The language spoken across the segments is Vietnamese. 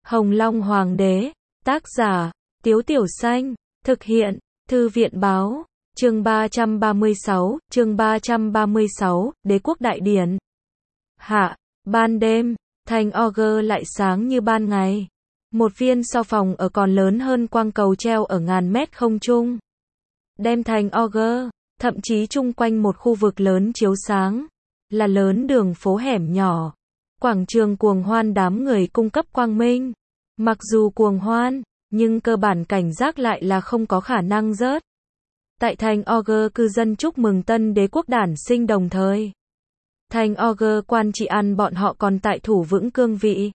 Hồng Long Hoàng đế, tác giả, Tiếu Tiểu Xanh, thực hiện, Thư viện báo, chương 336, Đế quốc đại điển. Hạ, ban đêm, thành Augur lại sáng như ban ngày. Một viên sao phòng ở còn lớn hơn quang cầu treo ở ngàn mét không trung. Đem thành Augur, thậm chí chung quanh một khu vực lớn chiếu sáng, là lớn đường phố hẻm nhỏ. Quảng trường cuồng hoan đám người cung cấp quang minh. Mặc dù cuồng hoan, nhưng cơ bản cảnh giác lại là không có khả năng rớt. Tại thành Augur cư dân chúc mừng tân đế quốc đản sinh đồng thời. Thành Augur quan trị an bọn họ còn tại thủ vững cương vị.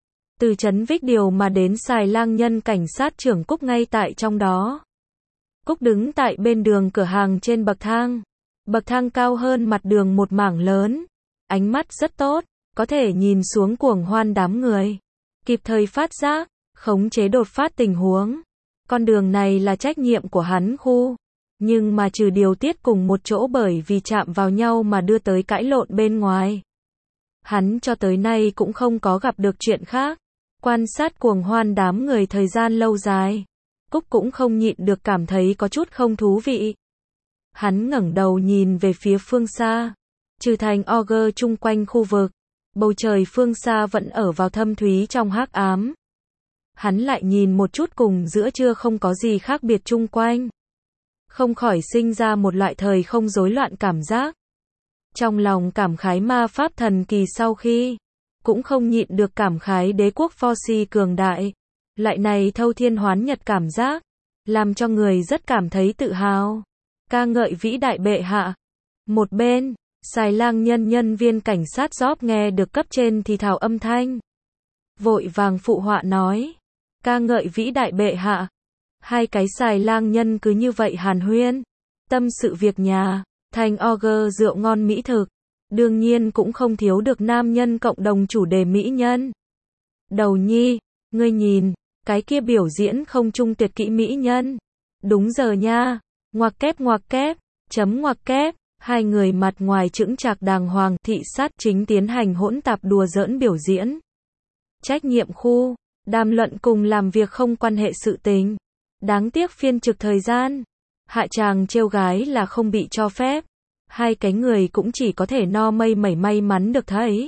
Từ trấn Vích Điều mà đến xài lang nhân cảnh sát trưởng Cúc ngay tại trong đó. Cúc đứng tại bên đường cửa hàng trên bậc thang. Bậc thang cao hơn mặt đường một mảng lớn. Ánh mắt rất tốt, có thể nhìn xuống cuồng hoan đám người. Kịp thời phát giác, khống chế đột phát tình huống. Con đường này là trách nhiệm của hắn khu. Nhưng mà trừ điều tiết cùng một chỗ bởi vì chạm vào nhau mà đưa tới cãi lộn bên ngoài. Hắn cho tới nay cũng không có gặp được chuyện khác. Quan sát cuồng hoan đám người thời gian lâu dài. Cúc cũng không nhịn được cảm thấy có chút không thú vị. Hắn ngẩng đầu nhìn về phía phương xa. Trừ thành Augur chung quanh khu vực. Bầu trời phương xa vẫn ở vào thâm thúy trong hắc ám. Hắn lại nhìn một chút cùng giữa trưa không có gì khác biệt chung quanh. Không khỏi sinh ra một loại thời không rối loạn cảm giác. Trong lòng cảm khái ma pháp thần kỳ sau khi, cũng không nhịn được cảm khái đế quốc Forci cường đại. Loại này thâu thiên hoán nhật cảm giác, làm cho người rất cảm thấy tự hào. Ca ngợi vĩ đại bệ hạ. Một bên, xài lang nhân viên cảnh sát Job nghe được cấp trên thì thào âm thanh. Vội vàng phụ họa nói. Ca ngợi vĩ đại bệ hạ. Hai cái xài lang nhân cứ như vậy hàn huyên. Tâm sự việc nhà, thành Augur rượu ngon mỹ thực. Đương nhiên cũng không thiếu được nam nhân cộng đồng chủ đề mỹ nhân. Đầu nhi, ngươi nhìn, cái kia biểu diễn không trung tuyệt kỹ mỹ nhân. Đúng giờ nha, ngoặc kép, chấm ngoặc kép. Hai người mặt ngoài chững chạc đàng hoàng thị sát chính tiến hành hỗn tạp đùa giỡn biểu diễn. Trách nhiệm khu, đàm luận cùng làm việc không quan hệ sự tình. Đáng tiếc phiên trực thời gian. Hạ tràng trêu gái là không bị cho phép. Hai cái người cũng chỉ có thể no mây mẩy may mắn được thấy.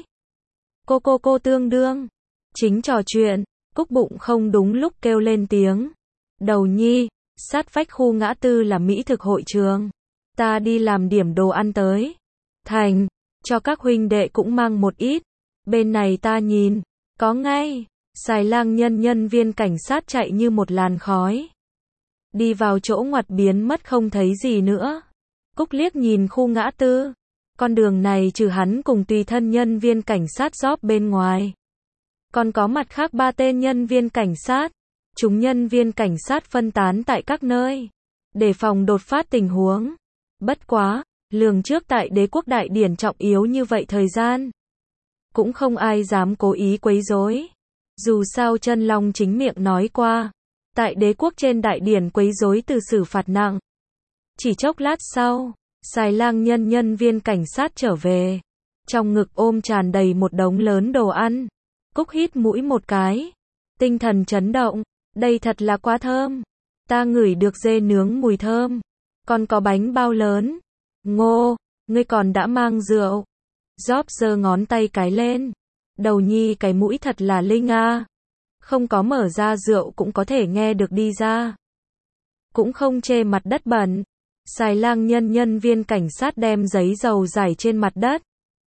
Cô tương đương. Chính trò chuyện, Cúc bụng không đúng lúc kêu lên tiếng. Đầu nhi, sát vách khu ngã tư là mỹ thực hội trường. Ta đi làm điểm đồ ăn tới. Thành, cho các huynh đệ cũng mang một ít. Bên này ta nhìn, có ngay. Xài lang nhân viên cảnh sát chạy như một làn khói. Đi vào chỗ ngoặt biến mất không thấy gì nữa. Cúc liếc nhìn khu ngã tư. Con đường này trừ hắn cùng tùy thân nhân viên cảnh sát Job bên ngoài. Còn có mặt khác 3 tên nhân viên cảnh sát. Chúng nhân viên cảnh sát phân tán tại các nơi. Để phòng đột phát tình huống. Bất quá, lường trước tại đế quốc đại điển trọng yếu như vậy thời gian. Cũng không ai dám cố ý quấy rối. Dù sao Chân Long chính miệng nói qua. Tại đế quốc trên đại điển quấy rối từ xử phạt nặng. Chỉ chốc lát sau, xài lang nhân viên cảnh sát trở về. Trong ngực ôm tràn đầy một đống lớn đồ ăn. Cúc hít mũi một cái. Tinh thần chấn động. Đây thật là quá thơm. Ta ngửi được dê nướng mùi thơm. Còn có bánh bao lớn. Ngô, ngươi còn đã mang rượu. Job giơ ngón tay cái lên. Đầu nhi cái mũi thật là linh a. Không có mở ra rượu cũng có thể nghe được đi ra. Cũng không chê mặt đất bẩn. Xài lang nhân viên cảnh sát đem giấy dầu rải trên mặt đất.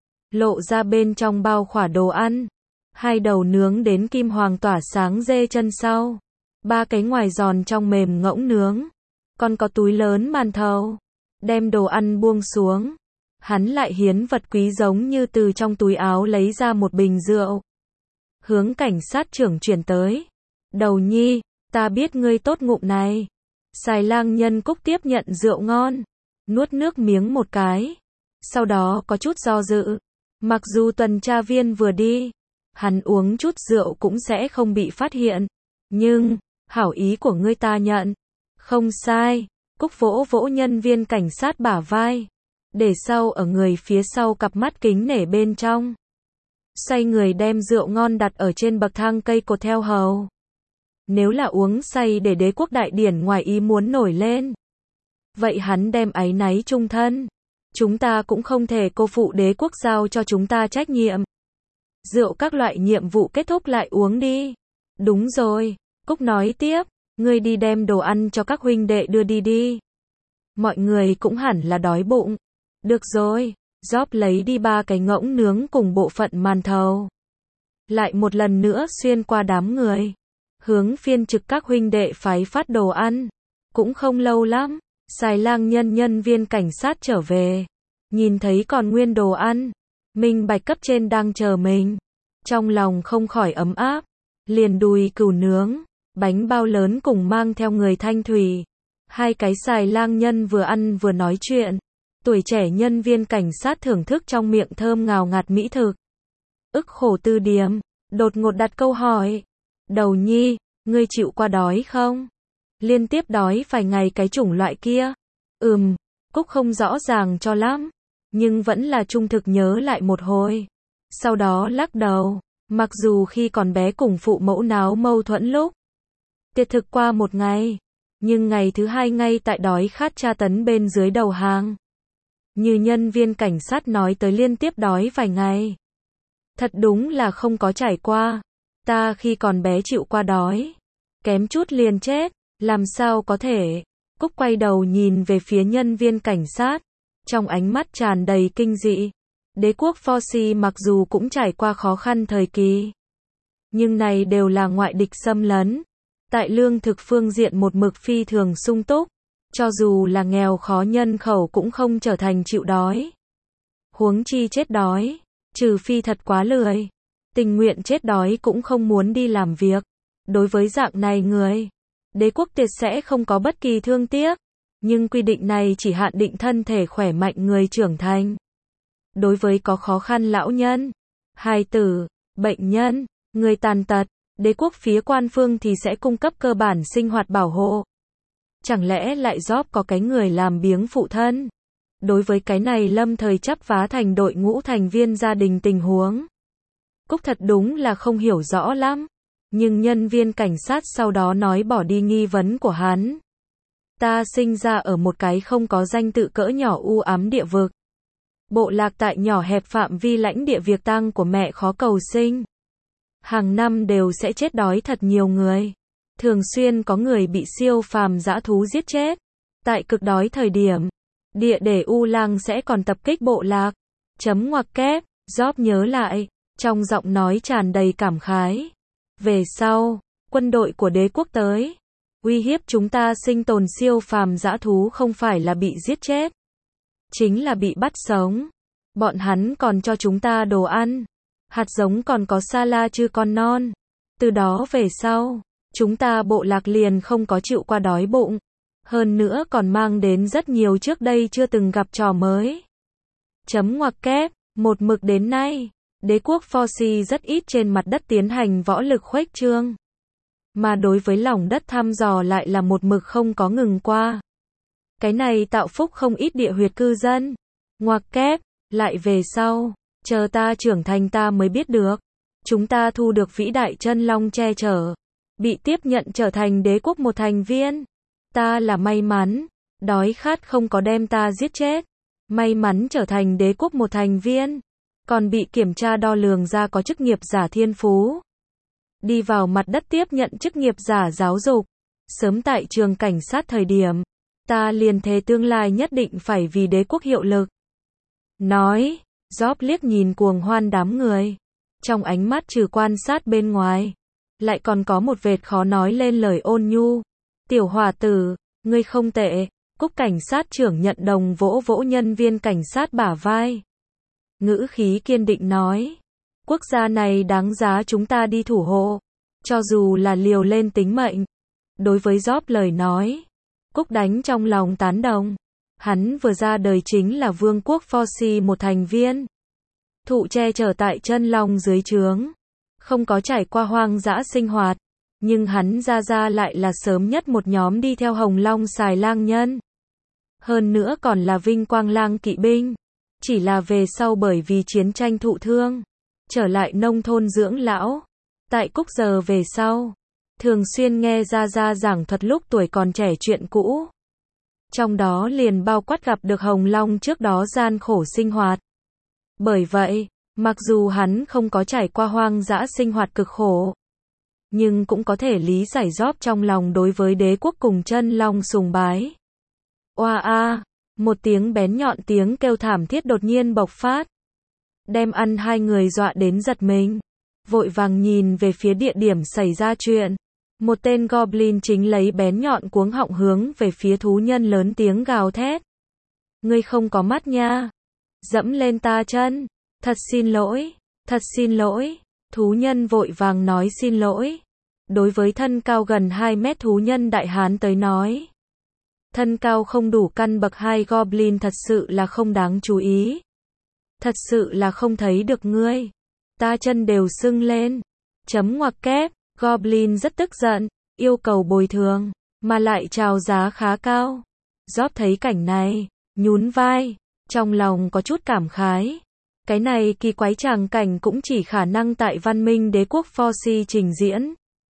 Lộ ra bên trong bao khỏa đồ ăn. 2 đầu nướng đến kim hoàng tỏa sáng dê chân sau. 3 cái ngoài giòn trong mềm ngỗng nướng. Còn có túi lớn màn thầu. Đem đồ ăn buông xuống. Hắn lại hiến vật quý giống như từ trong túi áo lấy ra một bình rượu. Hướng cảnh sát trưởng chuyển tới. Đầu nhi, ta biết ngươi tốt ngụm này. Xài lang nhân Cúc tiếp nhận rượu ngon. Nuốt nước miếng một cái. Sau đó có chút do dự. Mặc dù tuần tra viên vừa đi. Hắn uống chút rượu cũng sẽ không bị phát hiện. Nhưng, hảo ý của ngươi ta nhận. Không sai. Cúc vỗ vỗ nhân viên cảnh sát bả vai. Để sau ở người phía sau cặp mắt kính nể bên trong. xoay người đem rượu ngon đặt ở trên bậc thang cây cột theo hầu. Nếu là uống say để đế quốc Đại Điển ngoài ý muốn nổi lên, vậy hắn đem áy náy chung thân. Chúng ta cũng không thể cô phụ đế quốc giao cho chúng ta trách nhiệm. Rượu các loại nhiệm vụ kết thúc lại uống đi. Đúng rồi, Cúc nói tiếp, ngươi đi đem đồ ăn cho các huynh đệ đưa đi đi. Mọi người cũng hẳn là đói bụng. Được rồi, Job lấy đi 3 cái ngỗng nướng cùng bộ phận màn thầu. Lại một lần nữa xuyên qua đám người. Hướng phiên trực các huynh đệ phái phát đồ ăn. Cũng không lâu lắm, Xài Lang nhân viên cảnh sát trở về. Nhìn thấy còn nguyên đồ ăn, minh bạch cấp trên đang chờ mình. Trong lòng không khỏi ấm áp. Liền đùi cừu nướng, bánh bao lớn cùng mang theo người thanh thủy. 2 cái Xài Lang nhân vừa ăn vừa nói chuyện. Tuổi trẻ nhân viên cảnh sát thưởng thức trong miệng thơm ngào ngạt mỹ thực. Ức khổ Tư Điềm đột ngột đặt câu hỏi. Đầu nhi, ngươi chịu qua đói không? Liên tiếp đói vài ngày cái chủng loại kia. Cúc không rõ ràng cho lắm, nhưng vẫn là trung thực nhớ lại một hồi. Sau đó lắc đầu, mặc dù khi còn bé cùng phụ mẫu náo mâu thuẫn lúc tiệt thực qua một ngày, nhưng ngày thứ 2 ngay tại đói khát tra tấn bên dưới đầu hàng. Như nhân viên cảnh sát nói tới liên tiếp đói vài ngày. Thật đúng là không có trải qua. Ta khi còn bé chịu qua đói, kém chút liền chết, làm sao có thể. Cúc quay đầu nhìn về phía nhân viên cảnh sát, trong ánh mắt tràn đầy kinh dị. Đế quốc Forci mặc dù cũng trải qua khó khăn thời kỳ, nhưng này đều là ngoại địch xâm lấn. Tại lương thực phương diện một mực phi thường sung túc, cho dù là nghèo khó nhân khẩu cũng không trở thành chịu đói. Huống chi chết đói, trừ phi thật quá lười, tình nguyện chết đói cũng không muốn đi làm việc. Đối với dạng này người, đế quốc tiệt sẽ không có bất kỳ thương tiếc, nhưng quy định này chỉ hạn định thân thể khỏe mạnh người trưởng thành. Đối với có khó khăn lão nhân, hài tử, bệnh nhân, người tàn tật, đế quốc phía quan phương thì sẽ cung cấp cơ bản sinh hoạt bảo hộ. Chẳng lẽ lại Job có cái người làm biếng phụ thân? Đối với cái này lâm thời chắp vá thành đội ngũ thành viên gia đình tình huống, Cúc thật đúng là không hiểu rõ lắm. Nhưng nhân viên cảnh sát sau đó nói bỏ đi nghi vấn của hắn. Ta sinh ra ở một cái không có danh tự cỡ nhỏ u ám địa vực. Bộ lạc tại nhỏ hẹp phạm vi lãnh địa việc tang của mẹ khó cầu sinh. Hàng năm đều sẽ chết đói thật nhiều người. Thường xuyên có người bị siêu phàm dã thú giết chết. Tại cực đói thời điểm, địa để U Lang sẽ còn tập kích bộ lạc. Chấm ngoặc kép, Job nhớ lại, trong giọng nói tràn đầy cảm khái. Về sau, quân đội của đế quốc tới, uy hiếp chúng ta sinh tồn siêu phàm dã thú không phải là bị giết chết, chính là bị bắt sống. Bọn hắn còn cho chúng ta đồ ăn, hạt giống còn có sa la chư con non. Từ đó về sau, chúng ta bộ lạc liền không có chịu qua đói bụng. Hơn nữa còn mang đến rất nhiều trước đây chưa từng gặp trò mới. Chấm ngoặc kép, một mực đến nay, đế quốc Forci rất ít trên mặt đất tiến hành võ lực khuếch trương. Mà đối với lòng đất thăm dò lại là một mực không có ngừng qua. Cái này tạo phúc không ít địa huyệt cư dân. Ngoặc kép, lại về sau, chờ ta trưởng thành ta mới biết được. Chúng ta thu được vĩ đại chân long che chở, bị tiếp nhận trở thành đế quốc một thành viên. Ta là may mắn, đói khát không có đem ta giết chết. May mắn trở thành đế quốc một thành viên, còn bị kiểm tra đo lường ra có chức nghiệp giả thiên phú. Đi vào mặt đất tiếp nhận chức nghiệp giả giáo dục. Sớm tại trường cảnh sát thời điểm, ta liền thề tương lai nhất định phải vì đế quốc hiệu lực. Nói, Job liếc nhìn cuồng hoan đám người. Trong ánh mắt trừ quan sát bên ngoài, lại còn có một vệt khó nói lên lời ôn nhu. Tiểu hòa tử, ngươi không tệ. Cúc cảnh sát trưởng nhận đồng vỗ vỗ nhân viên cảnh sát bả vai. Ngữ khí kiên định nói, quốc gia này đáng giá chúng ta đi thủ hộ, cho dù là liều lên tính mệnh. Đối với Job lời nói, Cúc đánh trong lòng tán đồng. Hắn vừa ra đời chính là vương quốc Forci một thành viên. Thụ che chở tại chân long dưới trướng. Không có trải qua hoang dã sinh hoạt. Nhưng hắn ra lại là sớm nhất một nhóm đi theo Hồng Long Xài Lang nhân. Hơn nữa còn là vinh quang lang kỵ binh. Chỉ là về sau bởi vì chiến tranh thụ thương, trở lại nông thôn dưỡng lão. Tại Cúc giờ về sau, thường xuyên nghe Gia Gia giảng thuật lúc tuổi còn trẻ chuyện cũ. Trong đó liền bao quát gặp được Hồng Long trước đó gian khổ sinh hoạt. Bởi vậy, mặc dù hắn không có trải qua hoang dã sinh hoạt cực khổ, nhưng cũng có thể lý giải Job trong lòng đối với đế quốc cùng chân long sùng bái. Oa a, một tiếng bén nhọn tiếng kêu thảm thiết đột nhiên bộc phát, đem ăn hai người dọa đến giật mình, vội vàng nhìn về phía địa điểm xảy ra chuyện. Một tên Goblin chính lấy bén nhọn cuống họng hướng về phía thú nhân lớn tiếng gào thét. Ngươi không có mắt nha. Dẫm lên ta chân. Thật xin lỗi. Thật xin lỗi. Thú nhân vội vàng nói xin lỗi. Đối với thân cao gần 2 mét thú nhân đại hán tới nói, thân cao không đủ căn bậc 2 Goblin thật sự là không đáng chú ý. Thật sự là không thấy được ngươi. Ta chân đều sưng lên. Chấm ngoặc kép. Goblin rất tức giận, yêu cầu bồi thường, mà lại chào giá khá cao. Job thấy cảnh này, nhún vai, trong lòng có chút cảm khái. Cái này kỳ quái tràng cảnh cũng chỉ khả năng tại văn minh đế quốc Forsi trình diễn.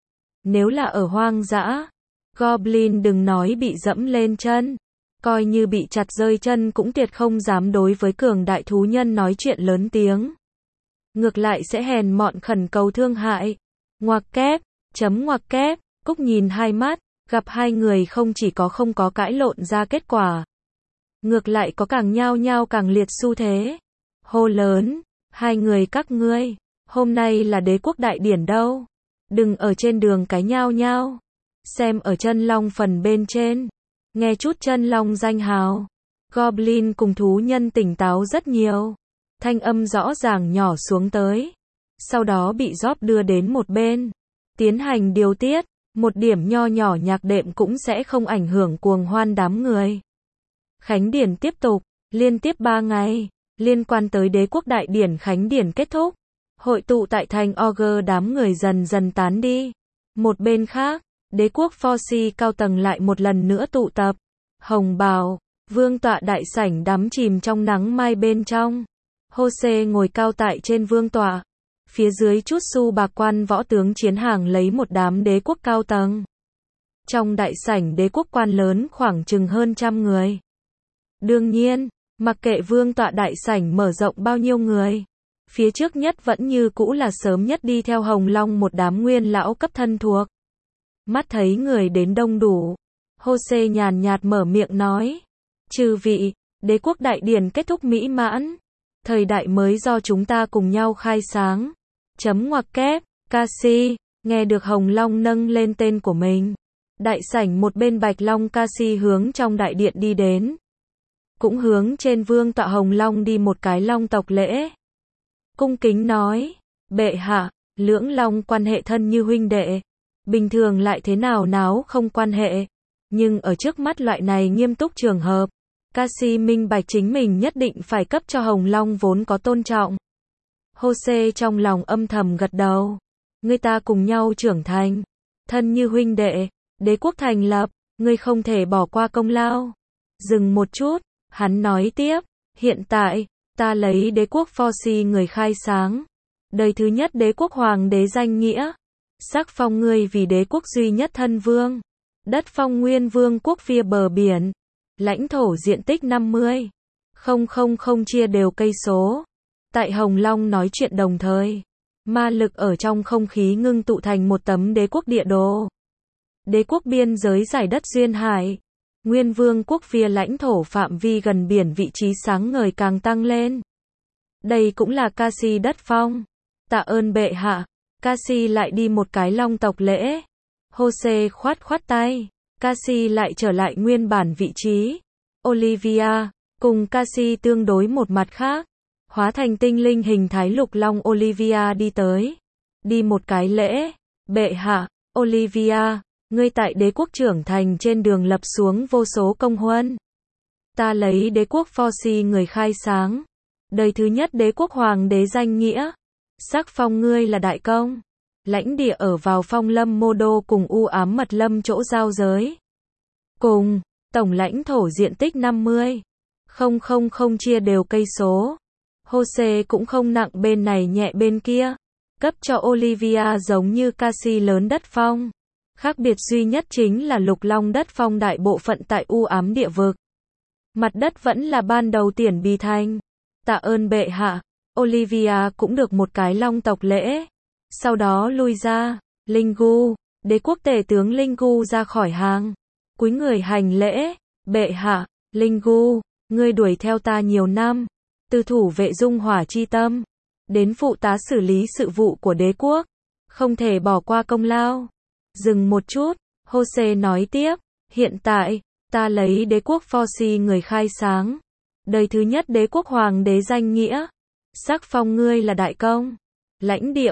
Nếu là ở hoang dã, Goblin đừng nói bị dẫm lên chân, coi như bị chặt rơi chân cũng tuyệt không dám đối với cường đại thú nhân nói chuyện lớn tiếng. Ngược lại sẽ hèn mọn khẩn cầu thương hại. Ngoặc kép, chấm ngoặc kép, Cúc nhìn hai mắt, gặp hai người không chỉ có không có cãi lộn ra kết quả, ngược lại có càng nhao nhao càng liệt xu thế. Hô lớn, hai người các ngươi, hôm nay là đế quốc đại điển đâu. Đừng ở trên đường cái nhao nhao. Xem ở chân long phần bên trên. Nghe chút chân long danh hào. Goblin cùng thú nhân tỉnh táo rất nhiều. Thanh âm rõ ràng nhỏ xuống tới. Sau đó bị Job đưa đến một bên, tiến hành điều tiết, một điểm nho nhỏ nhạc đệm cũng sẽ không ảnh hưởng cuồng hoan đám người. Khánh điển tiếp tục, liên tiếp 3 ngày, liên quan tới đế quốc đại điển khánh điển kết thúc. Hội tụ tại thành Ogre đám người dần dần tán đi. Một bên khác, đế quốc Forsi cao tầng lại một lần nữa tụ tập. Hồng bào, vương tọa đại sảnh đắm chìm trong nắng mai bên trong. Jose ngồi cao tại trên vương tọa. Phía dưới chút su bạc quan võ tướng chiến hàng lấy một đám đế quốc cao tầng. Trong đại sảnh đế quốc quan lớn khoảng chừng hơn 100 người. Đương nhiên, mặc kệ vương tọa đại sảnh mở rộng bao nhiêu người, phía trước nhất vẫn như cũ là sớm nhất đi theo Hồng Long một đám nguyên lão cấp thân thuộc. Mắt thấy người đến đông đủ, Jose nhàn nhạt mở miệng nói. Chư vị, đế quốc đại điển kết thúc mỹ mãn. Thời đại mới do chúng ta cùng nhau khai sáng. Chấm ngoặc kép, Cassie, nghe được Hồng Long nâng lên tên của mình. Đại sảnh một bên Bạch Long Cassie hướng trong đại điện đi đến. Cũng hướng trên vương tọa Hồng Long đi một cái long tộc lễ. Cung kính nói, bệ hạ, lưỡng long quan hệ thân như huynh đệ. Bình thường lại thế nào náo không quan hệ. Nhưng ở trước mắt loại này nghiêm túc trường hợp, Cassie minh bạch chính mình nhất định phải cấp cho Hồng Long vốn có tôn trọng. Jose trong lòng âm thầm gật đầu. Người ta cùng nhau trưởng thành, thân như huynh đệ, đế quốc thành lập, ngươi không thể bỏ qua công lao. Dừng một chút, hắn nói tiếp, hiện tại, ta lấy đế quốc Forsi người khai sáng, đời thứ nhất đế quốc hoàng đế danh nghĩa, sắc phong ngươi vì đế quốc duy nhất thân vương, đất phong nguyên vương quốc phía bờ biển, lãnh thổ diện tích 50,000 chia đều cây số. Tại Hồng Long nói chuyện đồng thời, ma lực ở trong không khí ngưng tụ thành một tấm đế quốc địa đồ. Đế quốc biên giới giải đất duyên hải, nguyên vương quốc phía lãnh thổ phạm vi gần biển vị trí sáng ngời càng tăng lên. Đây cũng là Cassie đất phong. Tạ ơn bệ hạ. Cassie lại đi một cái long tộc lễ. Jose khoát khoát tay. Cassie lại trở lại nguyên bản vị trí. Olivia, cùng Cassie tương đối một mặt khác. Hóa thành tinh linh hình thái lục long Olivia đi tới. Đi một cái lễ. Bệ hạ, Olivia, ngươi tại đế quốc trưởng thành trên đường lập xuống vô số công huân. Ta lấy đế quốc Forsi người khai sáng, đời thứ nhất đế quốc hoàng đế danh nghĩa, sắc phong ngươi là đại công. Lãnh địa ở vào phong lâm mô đô cùng u ám mật lâm chỗ giao giới. Cùng, tổng lãnh thổ diện tích 50,000 chia đều cây số. Jose cũng không nặng bên này nhẹ bên kia. Cấp cho Olivia giống như Cassie lớn đất phong. Khác biệt duy nhất chính là Lục Long đất phong đại bộ phận tại u ám địa vực. Mặt đất vẫn là ban đầu tiền bi thanh. Tạ ơn bệ hạ. Olivia cũng được một cái long tộc lễ. Sau đó lui ra. Lingu, đế quốc tể tướng Lingu ra khỏi hàng. Cúi người hành lễ. Bệ hạ, Lingu, ngươi đuổi theo ta nhiều năm. Từ thủ vệ dung hỏa chi tâm. Đến phụ tá xử lý sự vụ của đế quốc. Không thể bỏ qua công lao. Dừng một chút, Jose nói tiếp. Hiện tại, ta lấy đế quốc Forci người khai sáng. Đời thứ nhất đế quốc hoàng đế danh nghĩa. Sắc phong ngươi là đại công. Lãnh địa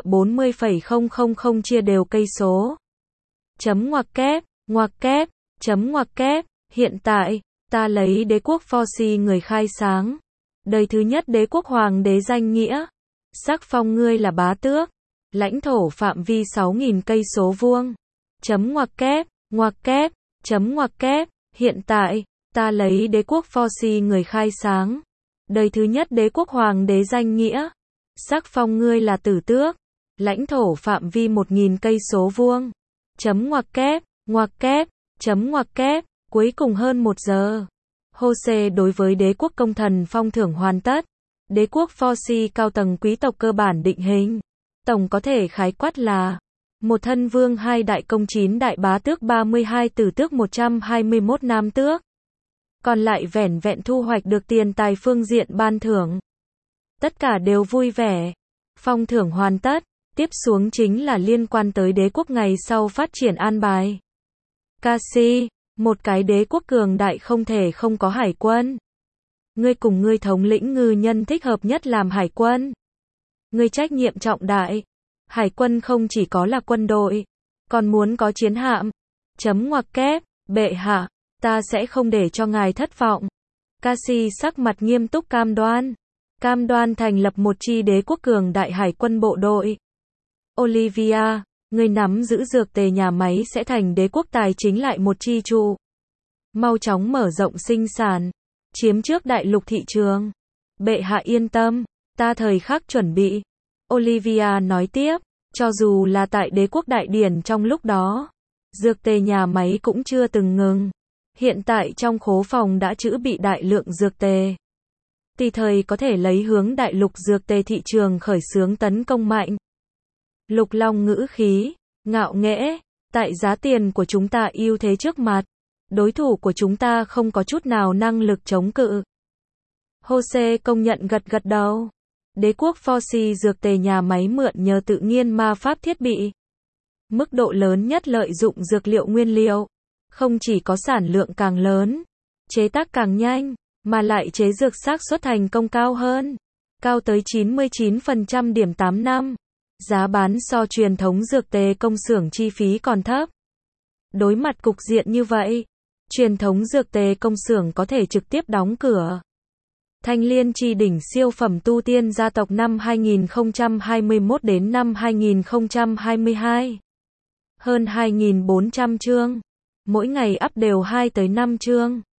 40,000 chia đều cây số. Chấm ngoặc kép, chấm ngoặc kép. Hiện tại, ta lấy đế quốc Forci người khai sáng. Đời thứ nhất đế quốc hoàng đế danh nghĩa. Sắc phong ngươi là bá tước. Lãnh thổ phạm vi 6.000 cây số vuông. Chấm ngoặc kép, chấm ngoặc kép. Hiện tại, ta lấy đế quốc Forci người khai sáng. Đời thứ nhất đế quốc hoàng đế danh nghĩa. Sắc phong ngươi là tử tước. Lãnh thổ phạm vi 1.000 cây số vuông. Chấm ngoặc kép, chấm ngoặc kép. Cuối cùng hơn 1 giờ. Jose đối với đế quốc công thần phong thưởng hoàn tất. Đế quốc Forci cao tầng quý tộc cơ bản định hình. Tổng có thể khái quát là một thân vương 2 đại công 9 đại bá tước 32 tử tước 121 nam tước. Còn lại vẻn vẹn thu hoạch được tiền tài phương diện ban thưởng. Tất cả đều vui vẻ. Phong thưởng hoàn tất. Tiếp xuống chính là liên quan tới đế quốc ngày sau phát triển an bài. Cassie, một cái đế quốc cường đại không thể không có hải quân. Ngươi cùng ngươi thống lĩnh ngư nhân thích hợp nhất làm hải quân. Ngươi trách nhiệm trọng đại. Hải quân không chỉ có là quân đội, còn muốn có chiến hạm. Chấm ngoặc kép, bệ hạ, ta sẽ không để cho ngài thất vọng. Cassie sắc mặt nghiêm túc cam đoan thành lập một chi đế quốc cường đại hải quân bộ đội. Olivia, người nắm giữ dược tề nhà máy sẽ thành đế quốc tài chính lại một chi trụ. Mau chóng mở rộng sinh sản, chiếm trước đại lục thị trường. Bệ hạ yên tâm, ta thời khắc chuẩn bị. Olivia nói tiếp, cho dù là tại đế quốc đại điển trong lúc đó, dược tề nhà máy cũng chưa từng ngừng. Hiện tại trong khố phòng đã trữ bị đại lượng dược tề. Tùy thời có thể lấy hướng đại lục dược tề thị trường khởi xướng tấn công mạnh. Lục Long ngữ khí, ngạo nghễ, tại giá tiền của chúng ta ưu thế trước mặt, đối thủ của chúng ta không có chút nào năng lực chống cự. Jose công nhận gật đầu. Đế quốc Forci dược tề nhà máy mượn nhờ tự nhiên ma pháp thiết bị. Mức độ lớn nhất lợi dụng dược liệu nguyên liệu. Không chỉ có sản lượng càng lớn, chế tác càng nhanh, mà lại chế dược xác suất thành công cao hơn. Cao tới 99% điểm 8 năm. Giá bán so truyền thống dược tề công xưởng chi phí còn thấp. Đối mặt cục diện như vậy, truyền thống dược tề công xưởng có thể trực tiếp đóng cửa. Thanh Liên chi đỉnh siêu phẩm tu tiên gia tộc năm 2021 đến năm 2022. Hơn 2.400 chương. Mỗi ngày up đều 2 tới 5 chương.